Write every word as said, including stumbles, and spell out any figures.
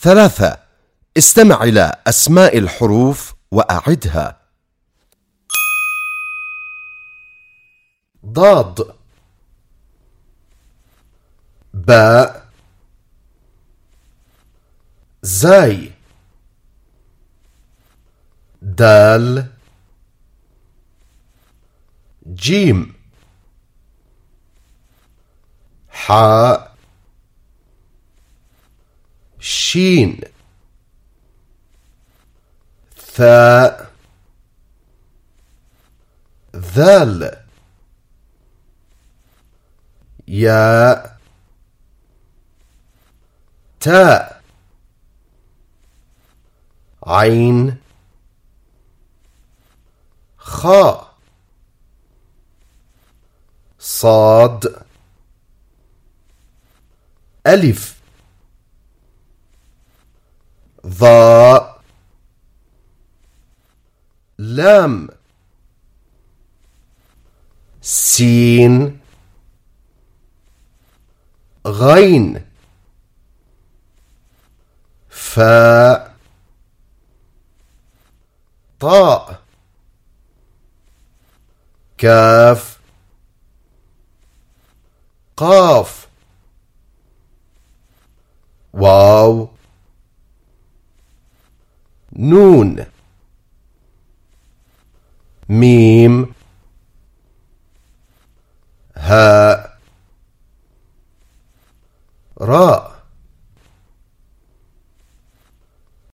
ثلاثة. استمع إلى أسماء الحروف وأعدها. ضاد، باء، زاي، دال، جيم، حاء، شين، ثاء، ذال، ياء، تاء، عين، خاء، صاد، ألف، ظاء، لام، سين، غين، فاء، طاء، كاف، قاف، واو، نون، ميم،